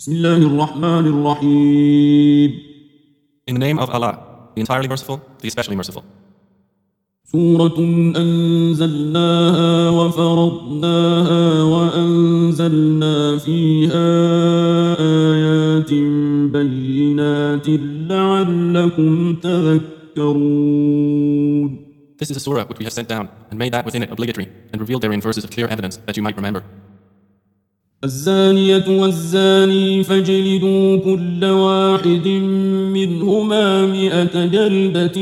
بسم الله الرحمن الرحيم. In the name of Allah, the entirely merciful, the especially merciful. سورة أنزلناها وفرضناها وأنزلنا فيها آيات بينات لعلكم تذكرون. This is a surah which we have sent down, and made that within it obligatory, and revealed therein verses of clear evidence that you might remember. الزانية والزاني فاجلدوا كل واحد منهما 100 جلدة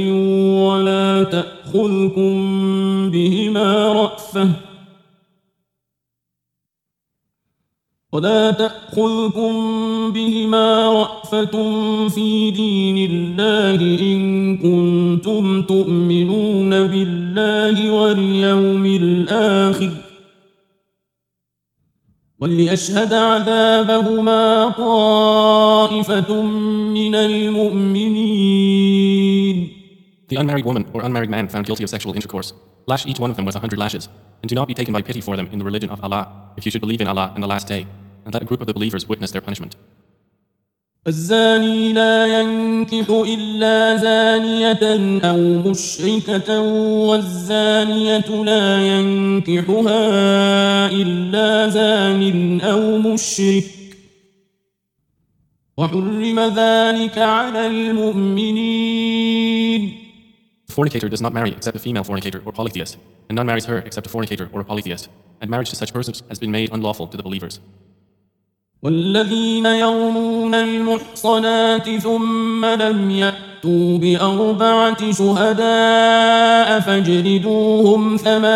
ولا تأخذكم بهما رأفة في دين الله إن كنتم تؤمنون بالله واليوم الآخر وليشهد عذابهما طائفة من المؤمنين. The unmarried woman or unmarried man found guilty of sexual intercourse, lash each one of them with 100 lashes, and do not be taken by pity for them in the religion of Allah, if you should believe in Allah and the last day, and let a group of the believers witness their punishment. الزاني لا ينكح إلا زانية أو مشركة والزانية لا ينكحها إلا زان أو مشرك وحرم ذلك على المؤمنين. The fornicator does not marry except a female fornicator or polytheist, and none marries her except a fornicator or a polytheist, and marriage to such persons has been made unlawful to the believers. والذين يرمون المحصنات ثم لم يأتوا ب4 شهداء فاجلدوهم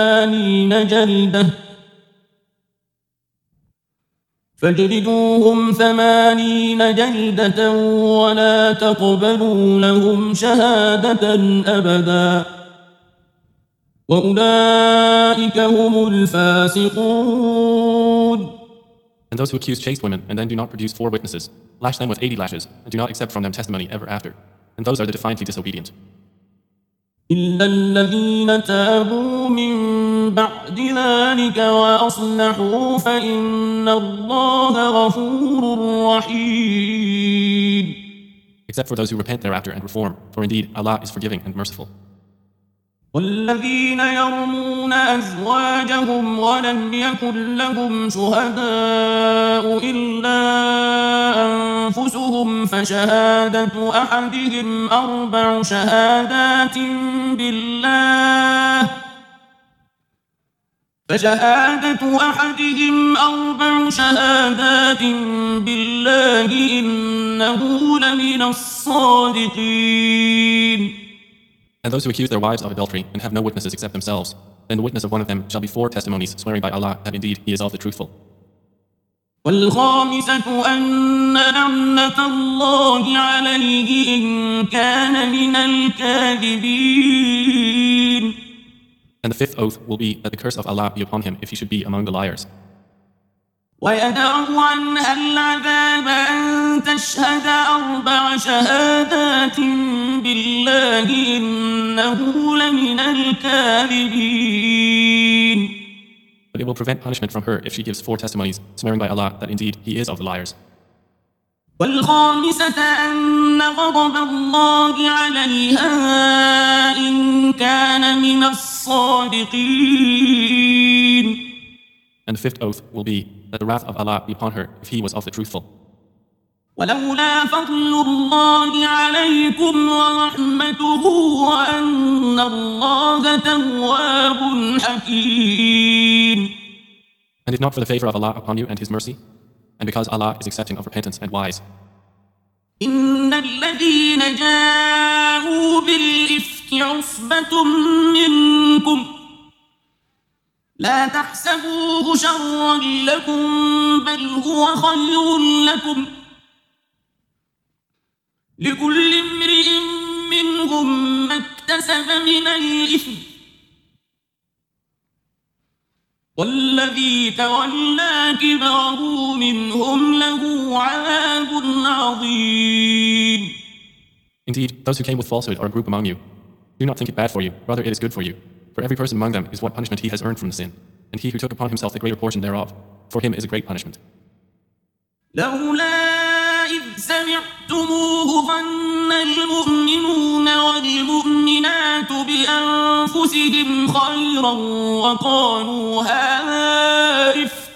80 جلدة ولا تقبلوا لهم شهادة أبدا وأولئك هم الفاسقون. And those who accuse chaste women and then do not produce 4 witnesses, lash them with 80 lashes, and do not accept from them testimony ever after. And those are the defiantly disobedient. إلا الذين تابوا من بعد ذلك وأصلحوا فإن الله غفور رحيم. Except for those who repent thereafter and reform, for indeed Allah is forgiving and merciful. والذين يرمون أزواجهم ولم يكن لهم شهداء إلا أنفسهم فشهادة أحدهم 4 شهادات بالله إنه لمن الصادقين. And those who accuse their wives of adultery and have no witnesses except themselves, then the witness of one of them shall be 4 testimonies swearing by Allah that indeed he is of the truthful. والخامسة أن لعنة الله عليه إن كان من الكاذبين. And the 5th oath will be that the curse of Allah be upon him if he should be among the liars. ويدع عنها العذاب أن تشهد 4 شهادات بالله إنه لمن الكاذبين. But it will prevent punishment from her if she gives 4 testimonies, swearing by Allah that indeed he is of the liars. والخامسة أن غضب الله عليها إن كان من الصادقين. And the 5th oath will be that the wrath of Allah be upon her if he was of the truthful. ولولا فضل الله عليكم ورحمته وأن الله تواب حكيم. And if not for the favor of Allah upon you and his mercy, and because Allah is accepting of repentance and wise. إن الذين جاءوا بالإفك عصبة منكم لا تحسبوه شرا لكم بل هو خير لكم لكل امرئ منهم ما اكتسب من الإثم والذي تولى كبره منهم له عذاب عظيم. Indeed, those who came with falsehood are a group among you. Do not think it bad for you, rather it is good for you. For every person among them is what punishment he has earned from the sin, and he who took upon himself the greater portion thereof, for him is a great punishment. لولا إذ سمعتموه ظن المؤمنون والمؤمنات بأنفسهم خيرا وقالوا هذا إفك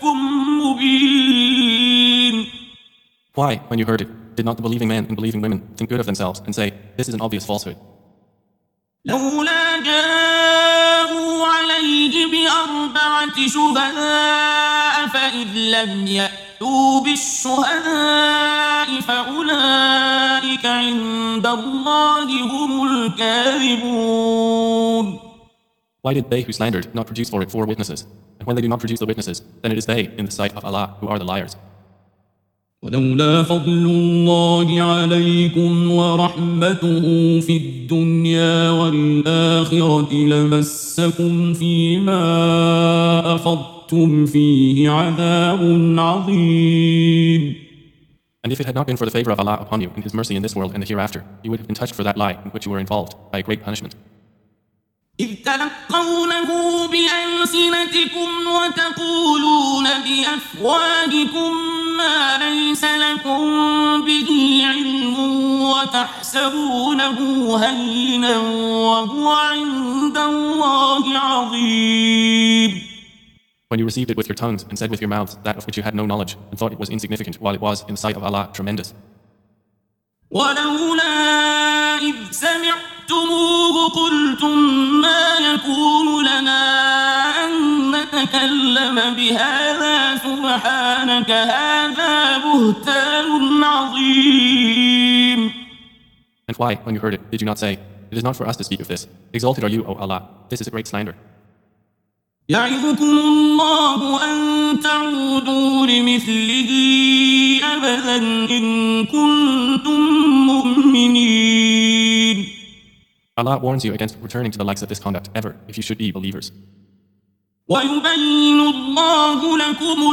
مبين. Why, when you heard it, did not the believing men and believing women think good of themselves and say, this is an obvious falsehood? لولا جاءوا عليه بأربعة شهداء فإذ لم يأتوا بالشهداء فأولئك عند الله هم الكاذبون. Why did they who slandered not produce for it 4 witnesses? And when they do not produce the witnesses, then it is they, in the sight of Allah, who are the liars. ولولا فضل الله عليكم ورحمته في الدنيا والآخرة لمسكم فيما أفضتم فيه عذاب عظيم. And if it had not been for the favor of Allah upon you in His mercy in this world and the hereafter, you would have been touched for that lie in which you were involved by a great punishment. إذ تلقونه بألسنتكم وتقولون بأفواهكم ما ليس لكم به علم وتحسبونه هينا وهو عند الله عظيم. When you received it with your tongues and said with your mouths that of which you had no knowledge and thought it was insignificant while it was in the sight of Allah tremendous. ولولا إذ سمعتموه قلتم ما يكون لنا أن نتكلم بهذا سبحانك هذا بهتان عظيم. And why, when you heard it, did you not say, it is not for us to speak of this. Exalted are you, O Allah. This is a great slander. يعظكم الله أن تعودوا لمثله أبدا إن كنتم مؤمنين. Allah warns you against returning to the likes of this conduct ever, if you should be believers. ويبين الله لكم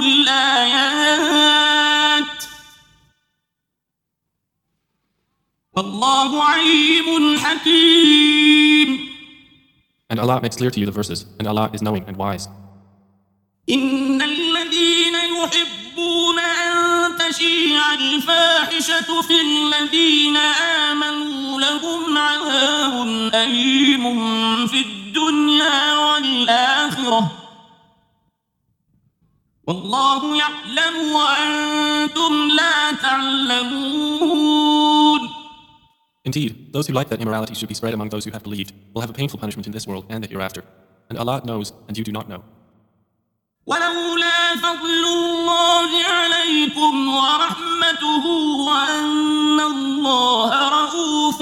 الآيات والله عليم حكيم. And Allah makes clear to you the verses, and Allah is knowing and wise. إن الذين يحبون أن تشيع الفاحشة في الذين آمنوا لهم عذاب أليم في الدنيا والآخرة والله يعلم وأنتم لا تعلمون. Indeed, those who like that immorality should be spread among those who have believed will have a painful punishment in this world and the hereafter. And Allah knows, and you do not know. ولولا فضل الله عليكم ورحمته وأن الله رؤوف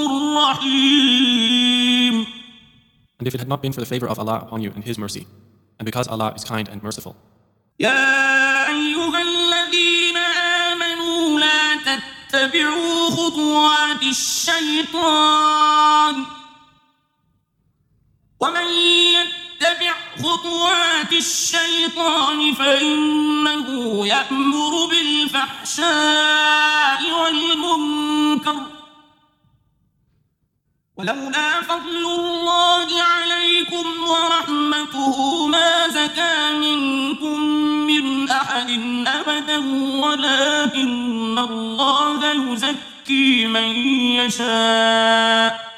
رحيم. And if it had not been for the favor of Allah upon you and His mercy, and because Allah is kind and merciful. يا أيها الذين آمنوا لا تتبعوا خطوات الشيطان ومن يتبع خطوات الشيطان فإنه يأمر بالفحشاء والمنكر ولولا فضل الله عليكم ورحمته ما زكى منكم من أحد أبدا ولكن الله يزكي من يشاء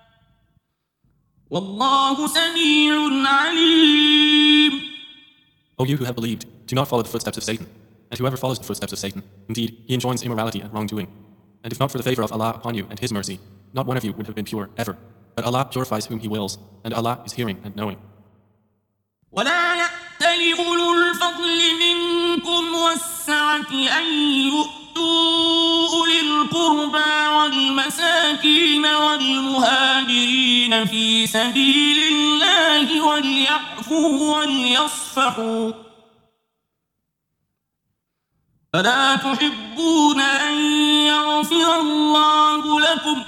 والله سميع عليم. O you who have believed, do not follow the footsteps of Satan. And whoever follows the footsteps of Satan, indeed, he enjoins immorality and wrongdoing. And if not for the favor of Allah upon you and His mercy, not one of you would have been pure ever. But Allah purifies whom He wills, and Allah is hearing and knowing. ولا يأتل أولو الفضل منكم والسعة أن يؤتوا أولي القربى والمساكين والمهاجرين في سبيل الله وليعفوا وليصفحوا ألا تحبون أن يغفر الله لكم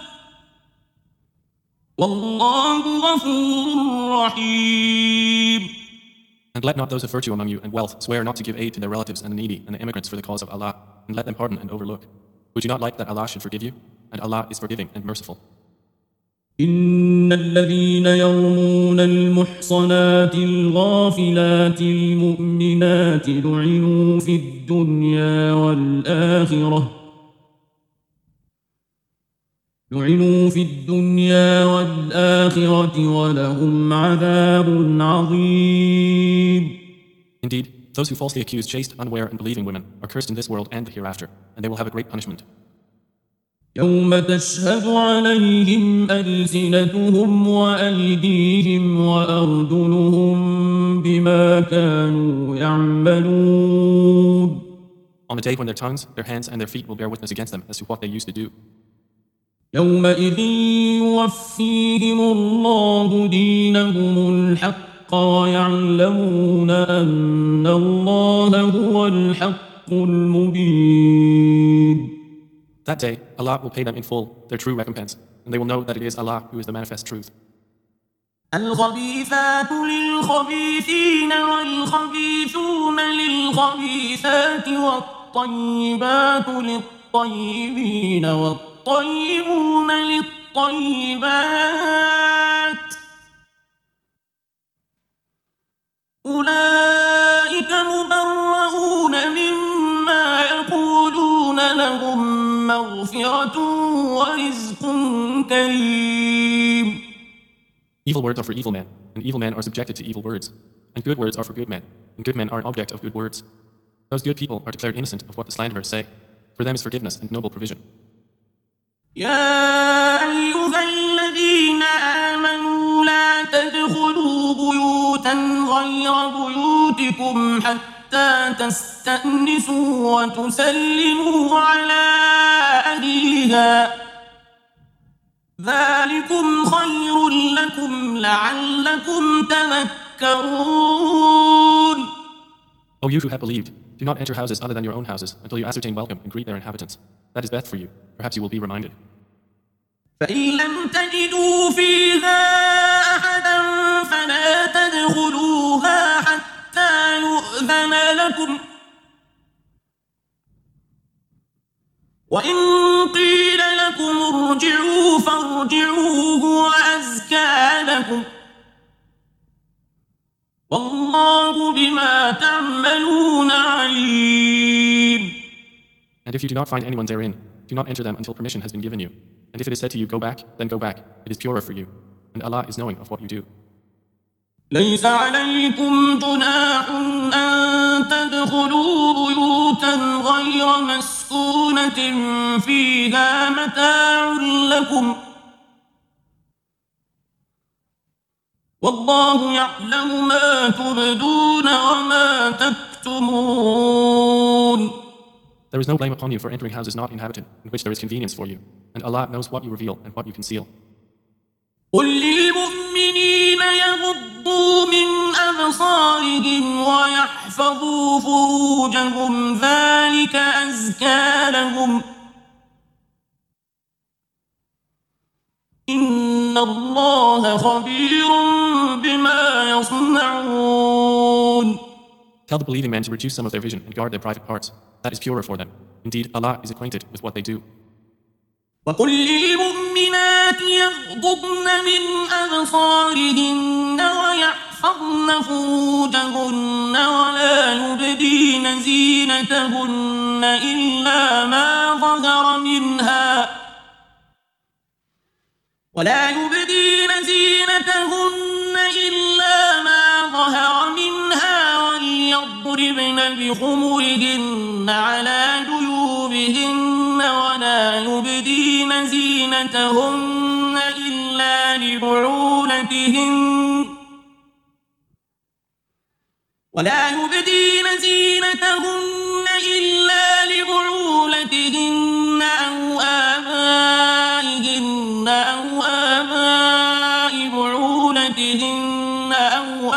والله غفور رحيم. And let not those of virtue among you and wealth swear not to give aid to their relatives and the needy and the immigrants for the cause of Allah, and let them pardon and overlook. Would you not like that Allah should forgive you? And Allah is forgiving and merciful. إن الذين يرمون المحصنات الغافلات المؤمنات لعنوا في الدنيا والآخرة ولهم عذاب عظيم. Indeed, those who falsely accuse chaste, unaware, and believing women are cursed in this world and the hereafter, and they will have a great punishment. يوم تشهد عليهم ألسنتهم وأيديهم وأرجلهم بما كانوا يعملون. On a day when their tongues, their hands, and their feet will bear witness against them as to what they used to do. يومئذ يوفيهم الله دينهم الحق ويعلمون أن الله هو الحق المبين. That day, Allah will pay them in full their true recompense, and they will know that it is Allah who is the manifest truth. الخبيثات للخبيثين والخبيثون للخبيثات والطيبات للطيبين والطيبون للطيبات أولئك مبرؤون مما يقولون لهم مغفرة ورزق كريم. Evil words are for evil men, and evil men are subjected to evil words. And good words are for good men, and good men are an object of good words. Those good people are declared innocent of what the slanderers say. For them is forgiveness and noble provision. يا أيها الذين آمنوا لا تدخلوا بيوتا غير بيوتكم حتى تستأنسوا وتسلموا على أهلها ذلكم خير لكم لعلكم تذكرون. O you who have believed, do not enter houses other than your own houses until you ascertain welcome and greet their inhabitants. That is best for you. Perhaps you will be reminded. فإن لم تجدوا فيها أحدا فلا تدخلوها حتى يؤذن لكم وإن قيل لكم ارجعوا فارجعوا هو أزكى لكم والله بما تعملون عليم. And if you do not find anyone therein, do not enter them until permission has been given you. And if it is said to you, go back, then go back. It is purer for you. And Allah is knowing of what you do. ليس عليكم جناح أن تدخلوا بيوتا غير مسكونة فيها متاع لكم والله يعلم ما تبدون وما تكتمون. There is no blame upon you for entering houses not inhabited, in which there is convenience for you. And Allah knows what you reveal and what you conceal. قل للمؤمنين يغضوا من أبصارهم ويحفظوا فروجهم ذلك أزكى لهم إن الله خبير بما يصنعون. Tell the believing men to reduce some of their vision and guard their private parts. That is purer for them. Indeed, Allah is acquainted with what they do. وقل للمؤمنات يغضضن من أبصارهن ويحفظن فروجهن ولا يبدين زينتهن إلا ما ظهر منها وليضربن بخمرهن على جيوبهن ولا يبدين زينتهن إلا لبعولتهن أو آبائهن أو آباء بعولتهن أو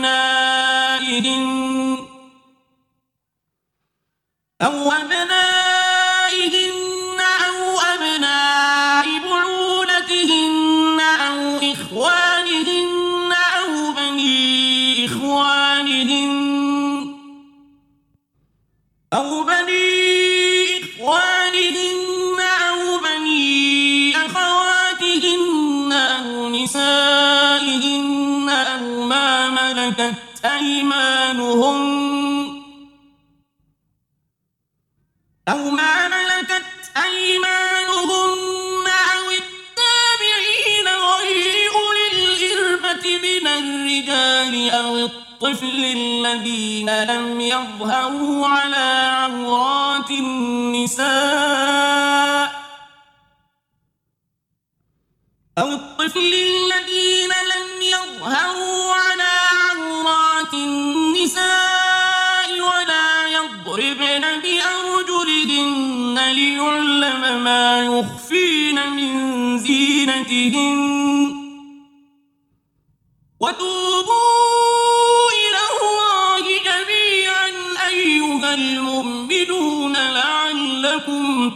أبنائهن أو أبناء بعولتهن أو إخوانهن أو بني إخوانهن ملكت أيمانهم أو التابعين غير أولي الإربة من الرجال أو الطفل الذين لم يظهروا على عورات النساء ولا يضربن بأرجلهن ليعلم ما يخفين من زينتهن وتوبوا إلى الله جميعا أيها المؤمنون لعلكم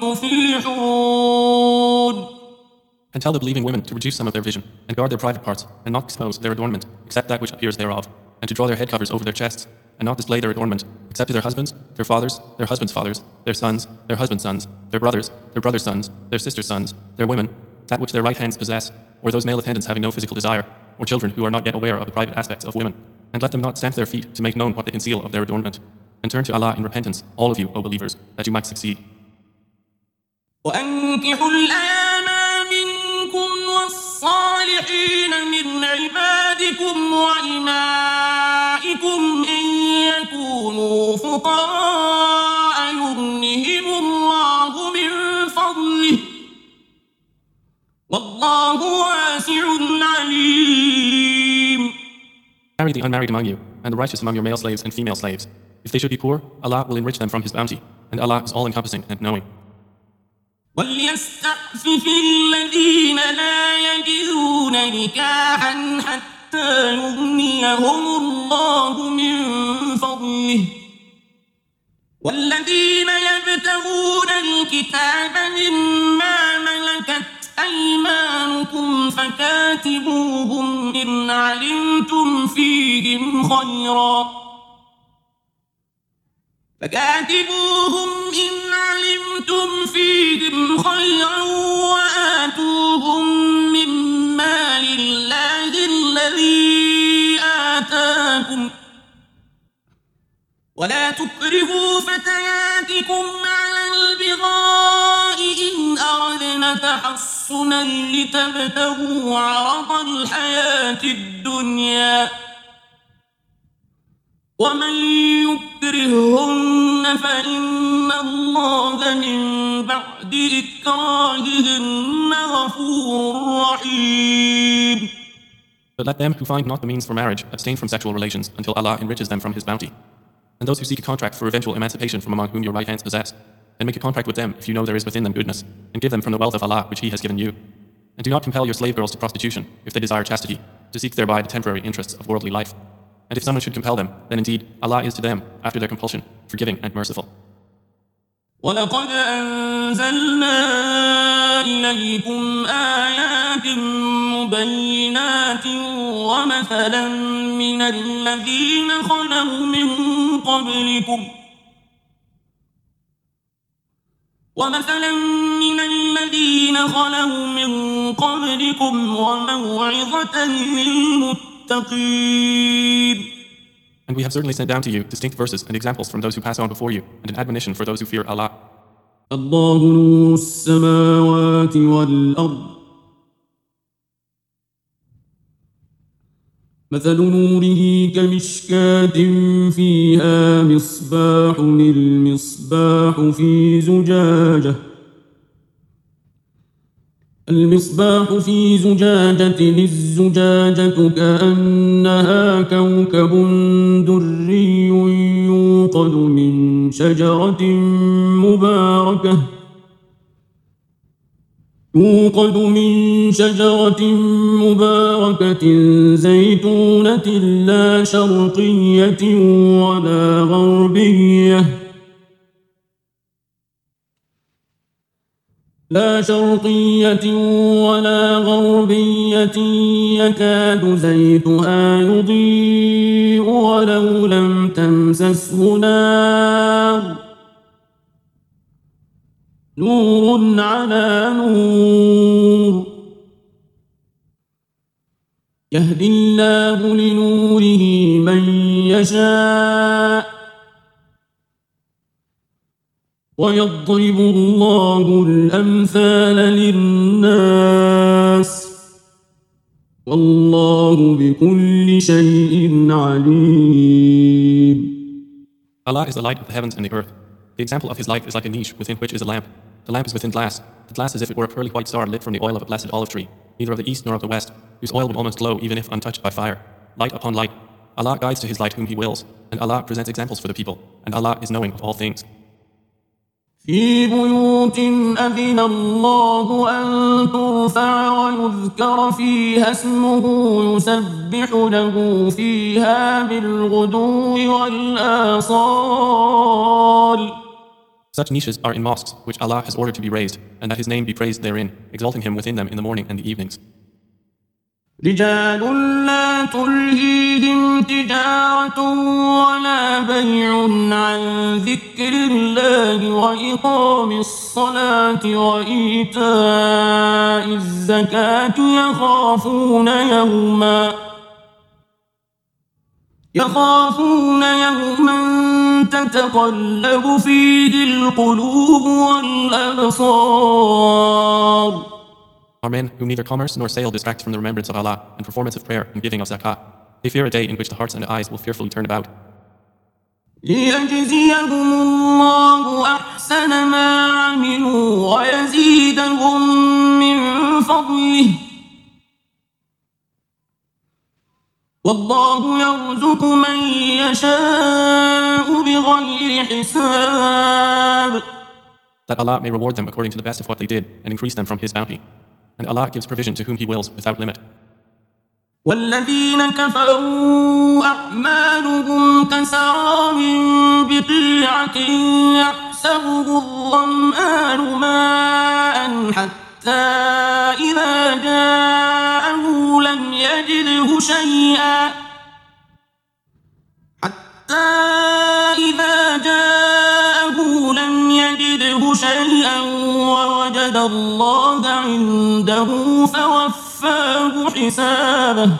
تفلحون. And tell the believing women to reduce some of their vision, and guard their private parts, and not expose their adornment, except that which appears thereof, and to draw their head covers over their chests, and not display their adornment, except to their husbands, their fathers, their husbands' fathers, their sons, their husbands' sons, their brothers' sons, their sisters' sons, their women, that which their right hands possess, or those male attendants having no physical desire, or children who are not yet aware of the private aspects of women. And let them not stamp their feet to make known what they conceal of their adornment. And turn to Allah in repentance, all of you, O believers, that you might succeed. وأنكحوا الأيام منكم والصالحين من عبادكم وإمائكم إن يكونوا فقراء يغنهم الله من فضله والله واسع عليم. Marry the unmarried among you, and the righteous among your male slaves and female slaves. If they should be poor, Allah will enrich them from His bounty, and Allah is all-encompassing and knowing. وليستعفف الذين لا يجدون نكاحا حتى يغنيهم الله من فضله والذين يبتغون الكتاب مما ملكت أيمانكم فكاتبوهم إن علمتم فيهم خيرا وآتوهم من مال الله الذي آتاكم ولا تكرهوا فتياتكم على البغاء إن أردنا تحصنا لتبتغوا عرض الحياة الدنيا ومن يكرههن فإن الله من بعد إكراههن غفور رحيم. But let them who find not the means for marriage abstain from sexual relations until Allah enriches them from His bounty. And those who seek a contract for eventual emancipation from among whom your right hands possess, then make a contract with them if you know there is within them goodness, and give them from the wealth of Allah which He has given you. And do not compel your slave girls to prostitution if they desire chastity, to seek thereby the temporary interests of worldly life. And if someone should compel them, then indeed Allah is to them, after their compulsion, forgiving and merciful. وَلَقَدْ أَنزَلْنَا إِلَيْكُمْ آيَاتٍ مُبَيِّنَاتٍ وَمَثَلًا مِنَ الَّذِينَ خَلَوْا مِن قَبْلِكُمْ وَمَوْعِظَةً لِلْمُتَّقِينَ. And we have certainly sent down to you distinct verses and examples from those who pass on before you, and an admonition for those who fear Allah. الله نور السماوات والأرض مثل نوره كمشكاة فيها مصباح المصباح في زجاجة الزجاجة كأنها كوكب دري يوقد من شجرة مباركة زيتونة لا شرقية ولا غربية يكاد زيتها يضيء ولو لم تمسسه نور على نور يهدي الله لنوره من يشاء ويضرب الله الأمثال للناس والله بكل شيء عليم. Allah is the light of the heavens and the earth. The example of his light is like a niche within which is a lamp. The lamp is within glass. The glass as if it were a pearly white star lit from the oil of a blessed olive tree, neither of the east nor of the west, whose oil would almost glow even if untouched by fire. Light upon light. Allah guides to his light whom he wills, and Allah presents examples for the people, and Allah is knowing of all things. في بيوت أذن الله أن ترفع ويذكر فيها اسمه يسبح له فيها بالغدو والآصال. Such niches are in mosques, which Allah has ordered to be raised, and that His name be praised therein, exalting Him within them in the morning and the evenings. رجال لا تلهيهم تجارة ولا بيع عن ذكر الله وإقام الصلاة وإيتاء الزكاة يخافون يوما تتقلب فيه القلوب والأبصار. Are men whom neither commerce nor sale distracts from the remembrance of Allah and performance of prayer and giving of zakah. They fear a day in which the hearts and the eyes will fearfully turn about. ليجزيهم الله أحسن ما عملوا ويزيدهم من فضله والله يرزق من يشاء بغير حساب. That Allah may reward them according to the best of what they did and increase them from His bounty. And Allah gives provision to whom He wills without limit. والذين كفروا أعمالهم كسراب بقيعة يحسبه الظمآن ماء حتى إذا جاءه لم يجده شيئا ووجد الله عنده فوفاه حسابه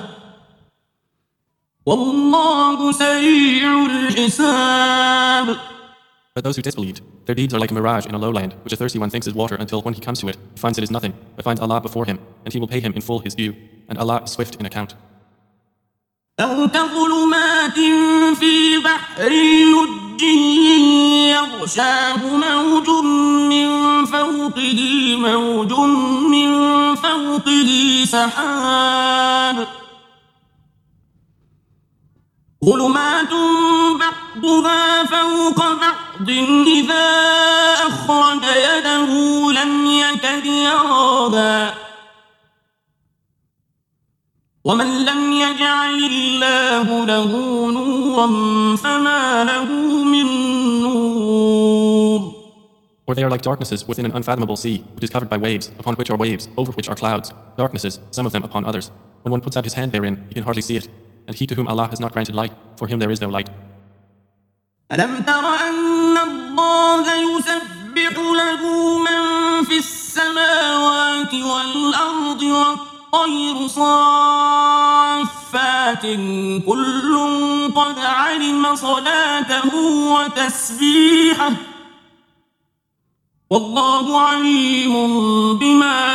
والله سريع الحساب. But those who disbelieved, their deeds are like a mirage in a lowland, which a thirsty one thinks is water until when he comes to it, he finds it is nothing, but finds Allah before him, and He will pay him in full his due, and Allah is swift in account. أو كظلمات في بحر لجي يغشاه موج من فوقه سحاب ظلمات بعضها فوق بعض إذا أخرج يده لم يكد يراها ومن لم يجعل الله له نورا فما له من نور. Or they are like darknesses within an unfathomable sea, which is covered by waves, upon which are waves, over which are clouds, darknesses, some of them upon others. When one puts out his hand therein, he can hardly see it. And he to whom Allah has not granted light, for him there is no light. ألم تر أن الله يسبح له من في السماوات والأرض والطير صافات كل قد علم صلاته وتسبيحه والله عليم بما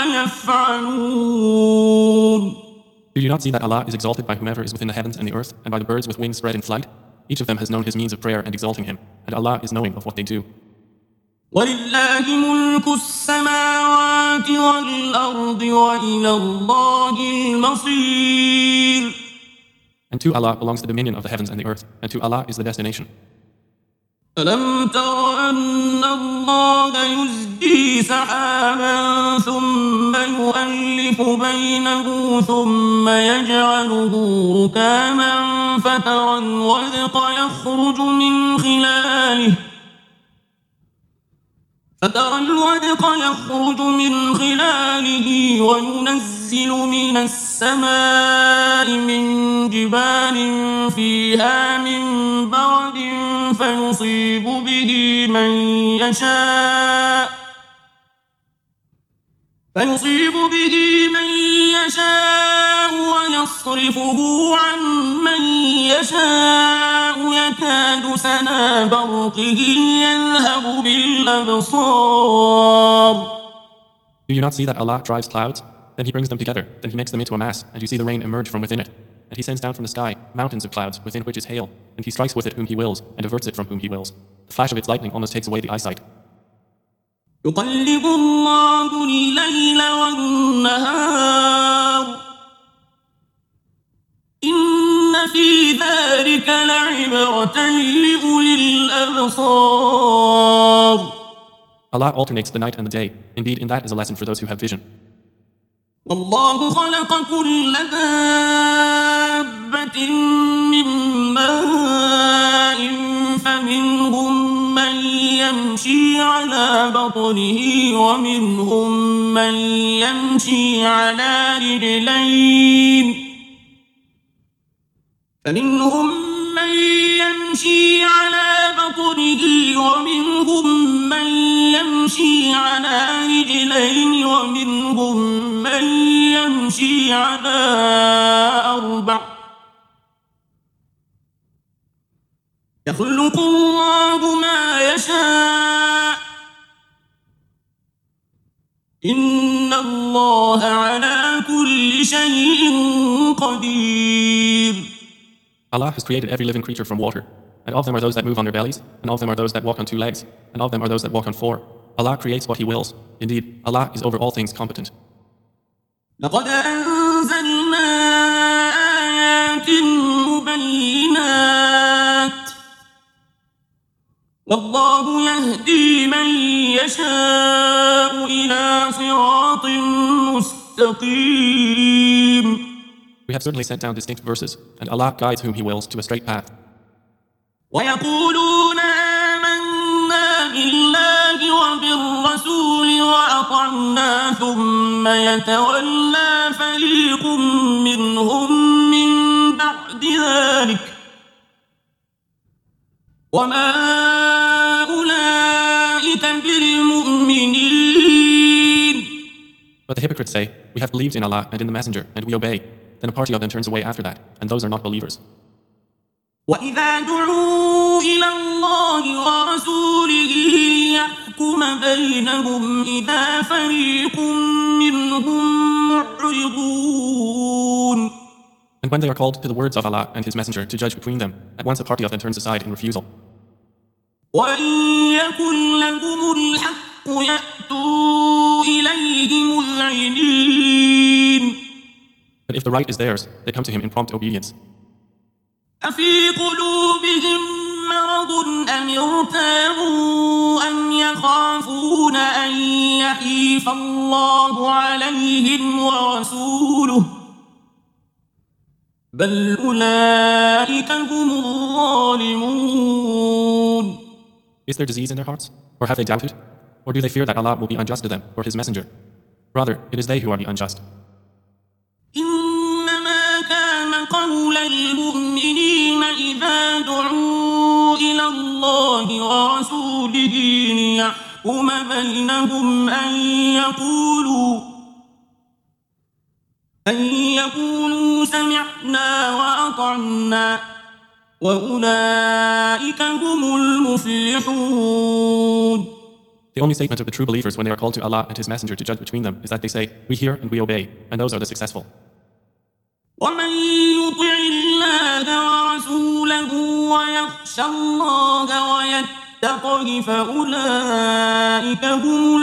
يفعلون. Do you not see that Allah is exalted by whomever is within the heavens and the earth, and by the birds with wings spread in flight? Each of them has known his means of prayer and exalting him, and Allah is knowing of what they do. وَلِلَّهِ مُلْكُ السَّمَاوَاتِ وَالْأَرْضِ وَإِلَى اللَّهِ الْمَصِيرُ. And to Allah belongs the dominion of the heavens and the earth, and to Allah is the destination. أَلَمْ تَرَ أَنَّ اللَّهَ يُزْجِي سَحَابًا ثُمَّ يُؤَلِّفُ بَيْنَهُ ثُمَّ يَجْعَلُهُ رُكَامًا فَتَرَى الْوَدْقَ يخرج من خلاله وينزل من السماء من جبال فيها من برد فيصيب به من فيصيب به من يشاء ويصرفه عن من يشاء يكاد سنا برقه يذهب بالأبصار. Do you not see that Allah drives clouds? Then He brings them together, then He makes them into a mass, and you see the rain emerge from within it. And He sends down from the sky mountains of clouds, within which is hail, and He strikes with it whom He wills, and averts it from whom He wills. The flash of its lightning almost takes away the eyesight. يقلب الله الليل والنهار إن في ذلك لعبرة لأولي الأبصار. Allah alternates the night and the day. Indeed, in that is a lesson for those who have vision. والله خلق كل دابة من ماء فمنهم من يمشي على بطنه ومنهم من يمشي على رجلين ومنهم من يمشي على رجلين ومنهم من يمشي على أربع يخلق الله ما يشاء إن الله على كل شيء قدير. Allah has created every living creature from water, and of them are those that move on their bellies, and of them are those that walk on two legs, and of them are those that walk on four. Allah creates what He wills. Indeed, Allah is over all things competent. لقد أنزلنا آيات مبينات والله يهدي من يشاء إلى صراط مستقيم. We have certainly sent down distinct verses, and Allah guides whom He wills to a straight path. ويقولون آمنا بالله وبالرسول وأطعنا ثم يتولى فريق منهم من بعد ذلك وما أولئك بالمؤمنين. But the hypocrites say, we have believed in Allah and in the Messenger, and we obey. Then a party of them turns away after that, and those are not believers. وإذا دعوا إلى الله ورسوله ليحكم بينهم إذا فريق منهم معرضون. And when they are called to the words of Allah and His Messenger to judge between them, at once a party of them turns aside in refusal. وإن يكن لهم الحق يأتوا إليه مذعنين. But if the right is theirs, they come to Him in prompt obedience. أفي قلوبهم مرض أم ارتابوا أم يخافون أن يحيف الله عليهم ورسوله بل أولئك هم الظالمون. Is there disease in their hearts? Or have they doubted? Or do they fear that Allah will be unjust to them or His Messenger? Rather, it is they who are the unjust. إنما كان قول المؤمنين إذا دعوا إلى الله ورسوله ليحكم بينهم أن يقولوا سمعنا وأطعنا وأولئك هم المفلحون. The only statement of the true believers when they are called to Allah and His Messenger to judge between them is that they say, we hear and we obey, and those are the successful. ومن يطع الله ورسوله ويخشى الله ويتقه فأولئك هم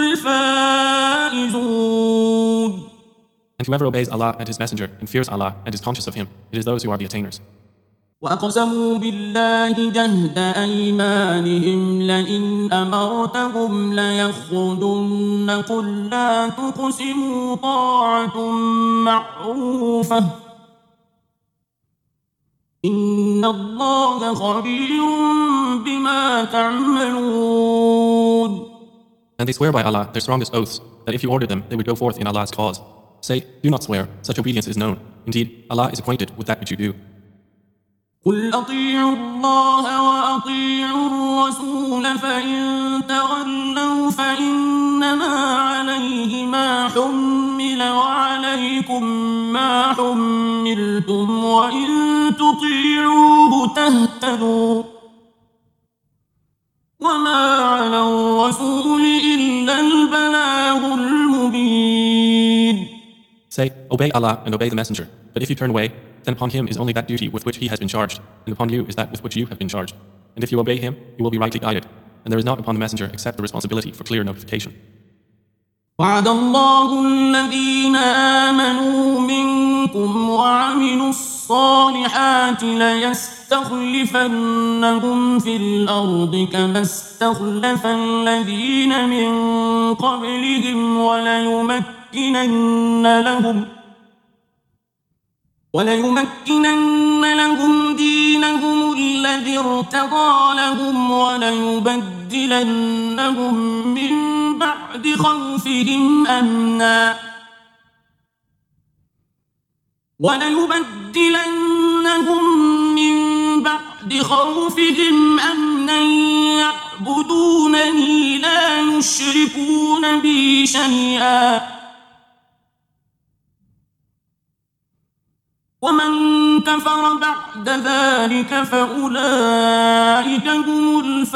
الفائزون. And whoever obeys Allah and His Messenger and fears Allah and is conscious of Him, it is those who are the attainers. وأقسموا بالله جهد أيمانهم لئن أمرتهم ليخرجن قل لا تقسموا طاعة معروفة إن الله خبير بما تعملون. And they swear by Allah their strongest oaths, that if you ordered them, they would go forth in Allah's cause. Say, do not swear, such obedience is known. Indeed, Allah is acquainted with that which you do. قل أطيعوا الله وأطيعوا الرسول فإن تولوا فإنما عليه ما حمل وعليكم ما حملتم وإن تطيعوه تهتدوا وما على الرسول إلا البلاغ المبين. Say, obey Allah and obey the Messenger. But if you turn away, then upon him is only that duty with which he has been charged, and upon you is that with which you have been charged. And if you obey him, you will be rightly guided. And there is not upon the Messenger except the responsibility for clear notification. وعد الله الذين آمنوا منكم وعملوا الصالحات ليستخلفنهم في الأرض كما استخلف الذين من قبلهم وليمكنن لهم دينهم الذي ارتضى لهم وليبدلنهم من بعد خوفهم أمنا يعبدونني لا يشركون بي شيئا ومن كفر بعد ذلك فأولئك هم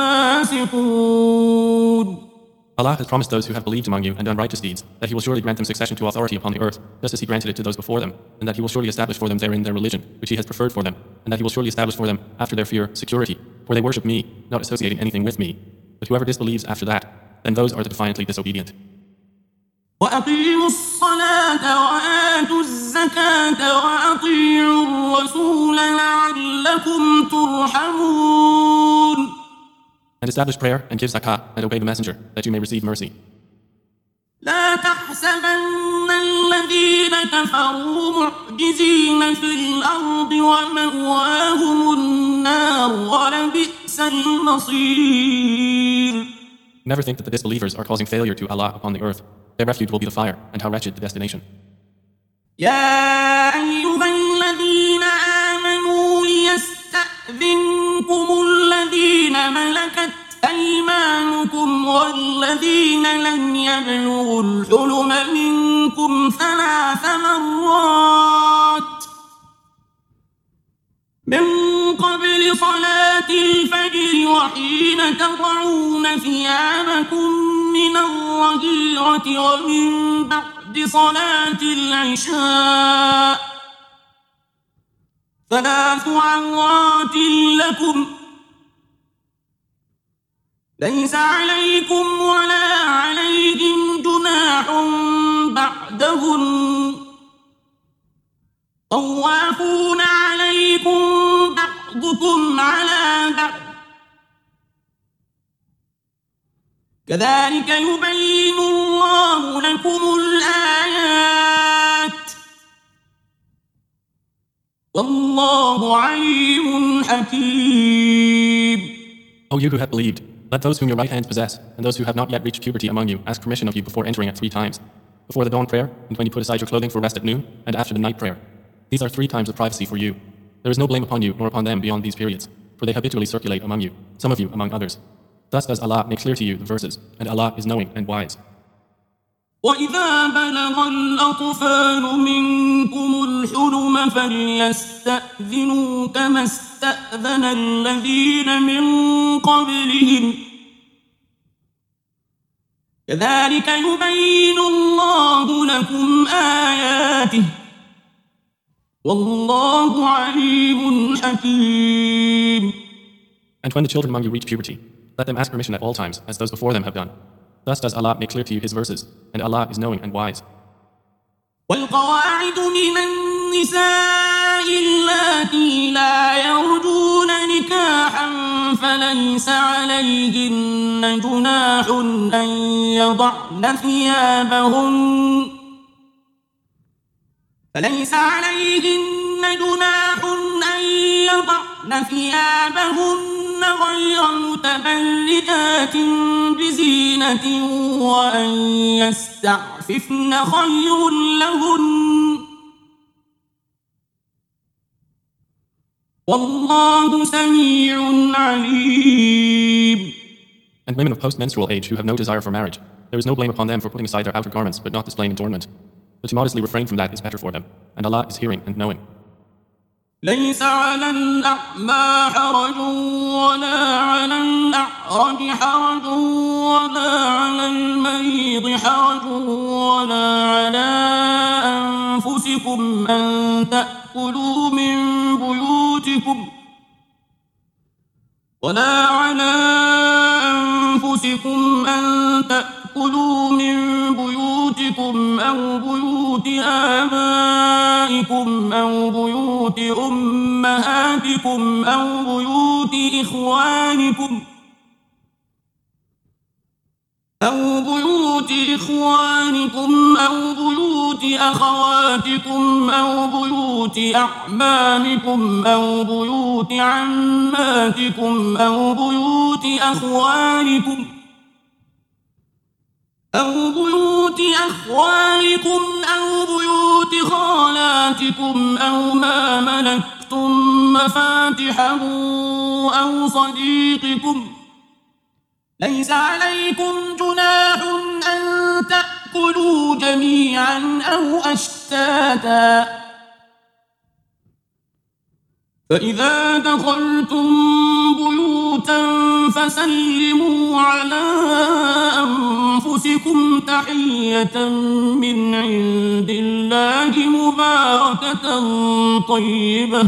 الفاسقون. Allah has promised those who have believed among you and done righteous deeds that he will surely grant them succession to authority upon the earth, just as he granted it to those before them, and that he will surely establish for them therein their religion, which he has preferred for them, and that he will surely establish for them after their fear security, for they worship me, not associating anything with me. But whoever disbelieves after that, then those are the defiantly disobedient. وأقيموا الصلاة وآتوا الزكاة وأطيعوا الرسول لعلكم ترحمون. And establish prayer and give zakah and obey the messenger that you may receive mercy. لا تحسبن الذين كفروا معجزين في الأرض ومأواهم النار ولبئس المصير. Never think that the disbelievers are causing failure to Allah upon the earth. Their refuge will be the fire, and how wretched the destination. يا أيها الذين آمنوا ليستأذنكم الذين ملكت أيمانكم والذين لم يبلغوا الحلم منكم 3 مرات من قبل صلاة الفجر وحين تضعون ثيابكم من الظهيرة ومن بعد صلاة العشاء 3 عورات لكم ليس عليكم ولا عليهم جناح بعدهن طوافون عليكم بعضكم على بعض كذلك يبين الله لكم الآيات والله عليم حكيم. O you who have believed, let those whom your right hands possess and those who have not yet reached puberty among you ask permission of you before entering at 3 times, before the dawn prayer and when you put aside your clothing for rest at noon and after the night prayer. These are 3 times of privacy for you. There is no blame upon you nor upon them beyond these periods, for they habitually circulate among you, some of you among others. Thus does Allah make clear to you the verses, and Allah is knowing and wise. وإذا بلغ الأطفال منكم الحلم فليستأذنوا كما استأذن الذين من قبلهم كذلك يبين الله لكم آياته والله عليم حكيم. And when the children among you reach puberty, let them ask permission at all times, as those before them have done. Thus does Allah make clear to you His verses, and Allah is knowing and wise. والقواعد من النساء اللاتي لا يرجون نكاحا فليس عليهن جناح أن يضعن ثيابهن غير متبرجات بزينة وأن يستعففن خير لهن والله سميع عليم. And women of post-menstrual age who have no desire for marriage, there is no blame upon them for putting aside their outer garments but not displaying adornment. But to modestly refrain from that is better for them, and Allah is hearing and knowing. ليس على الأعمى حرج ولا على الأعرج حرج ولا على المريض حرج ولا على أنفسكم أن تأكلوا من بيوتكم أو بيوت آبائكم أو بيوت أمهاتكم أو بيوت إخوانكم أو بيوت أخواتكم أو بيوت أعمامكم أو بيوت عماتكم أو بيوت أخوالكم أو بيوت خالاتكم أو ما ملكتم مفاتحه أو صديقكم. ليس عليكم جناح أن تأكلوا جميعا أو أشتاتا، فإذا دخلتم بيوتا فسلموا على أنفسكم تحية من عند الله مباركة طيبة،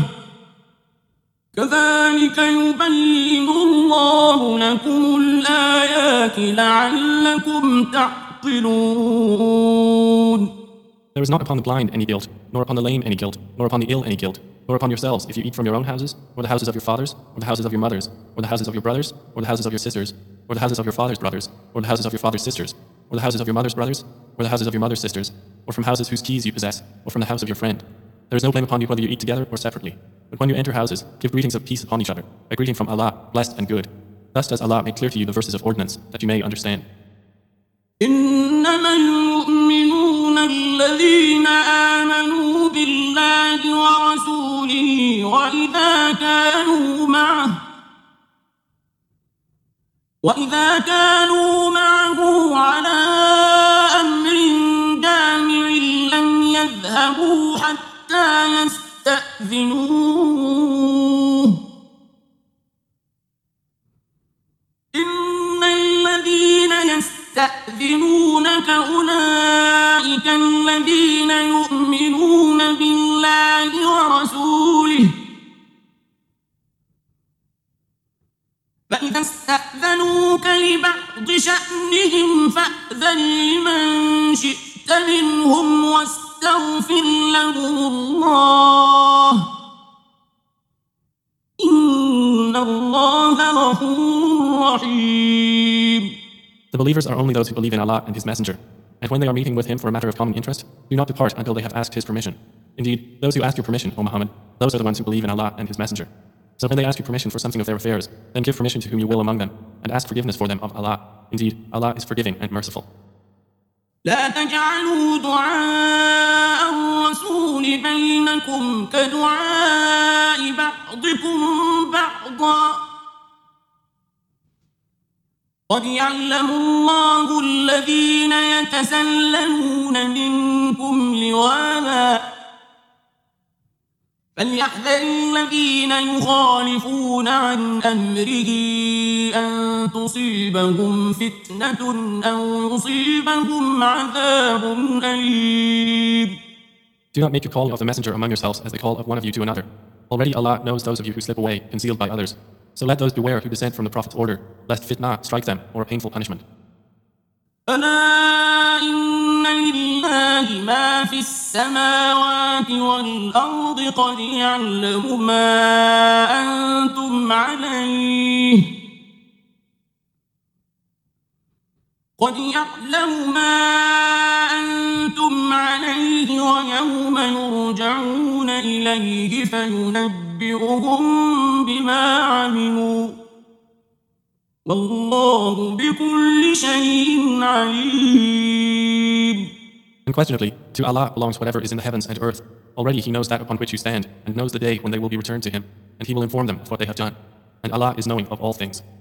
كذلك يبين الله لكم الآيات لعلكم تعقلون. There is not upon the blind any guilt, nor upon the lame any guilt, nor upon the ill any guilt, nor upon yourselves if you eat from your own houses, or the houses of your fathers, or the houses of your mothers, or the houses of your brothers, or the houses of your sisters, or the houses of your father's brothers, or the houses of your father's sisters, or the houses of your mother's brothers, or the houses of your mother's sisters, or from houses whose keys you possess, or from the house of your friend. There is no blame upon you whether you eat together or separately. But when you enter houses, give greetings of peace upon each other, a greeting from Allah, blessed and good. Thus does Allah make clear to you the verses of ordinance, that you may understand. إنما المؤمنون الذين آمنوا بالله ورسوله وإذا كانوا معه على أمر جامع لم يذهبوا حتى يستأذنوه. إن الذين يستأذنونك أولئك الذين يؤمنون بالله ورسوله، فإذا استأذنوك لبعض شأنهم فأذن لمن شئت منهم واستغفر لهم الله، إن الله غفور رحيم. The believers are only those who believe in Allah and His Messenger, and when they are meeting with Him for a matter of common interest, do not depart until they have asked His permission. Indeed, those who ask your permission, O Muhammad, those are the ones who believe in Allah and His Messenger. So when they ask you permission for something of their affairs, then give permission to whom you will among them, and ask forgiveness for them of Allah. Indeed, Allah is forgiving and merciful. لا تجعلوا دعاء الرسول بينكم كدعاء بعضكم بعضا، قد يعلم الله الذين يتسللون منكم لواذا، فليحذر الذين يخالفون عن أمره أن تصيبهم فتنة أو يصيبهم عذاب أليم. Do not make a call of the messenger among yourselves as the call of one of you to another. Already Allah knows those of you who slip away, concealed by others. So let those beware who dissent from the Prophet's order, lest fitna strike them or a painful punishment. ألا إن لله ما في السماوات والأرض قد يعلم ما أنتم عليه ويوم يرجعون إليه فينبئهم بما عملوا والله بكل شيء عليم. Unquestionably, to Allah belongs whatever is in the heavens and earth. Already He knows that upon which you stand, and knows the day when they will be returned to Him, and He will inform them of what they have done. And Allah is knowing of all things.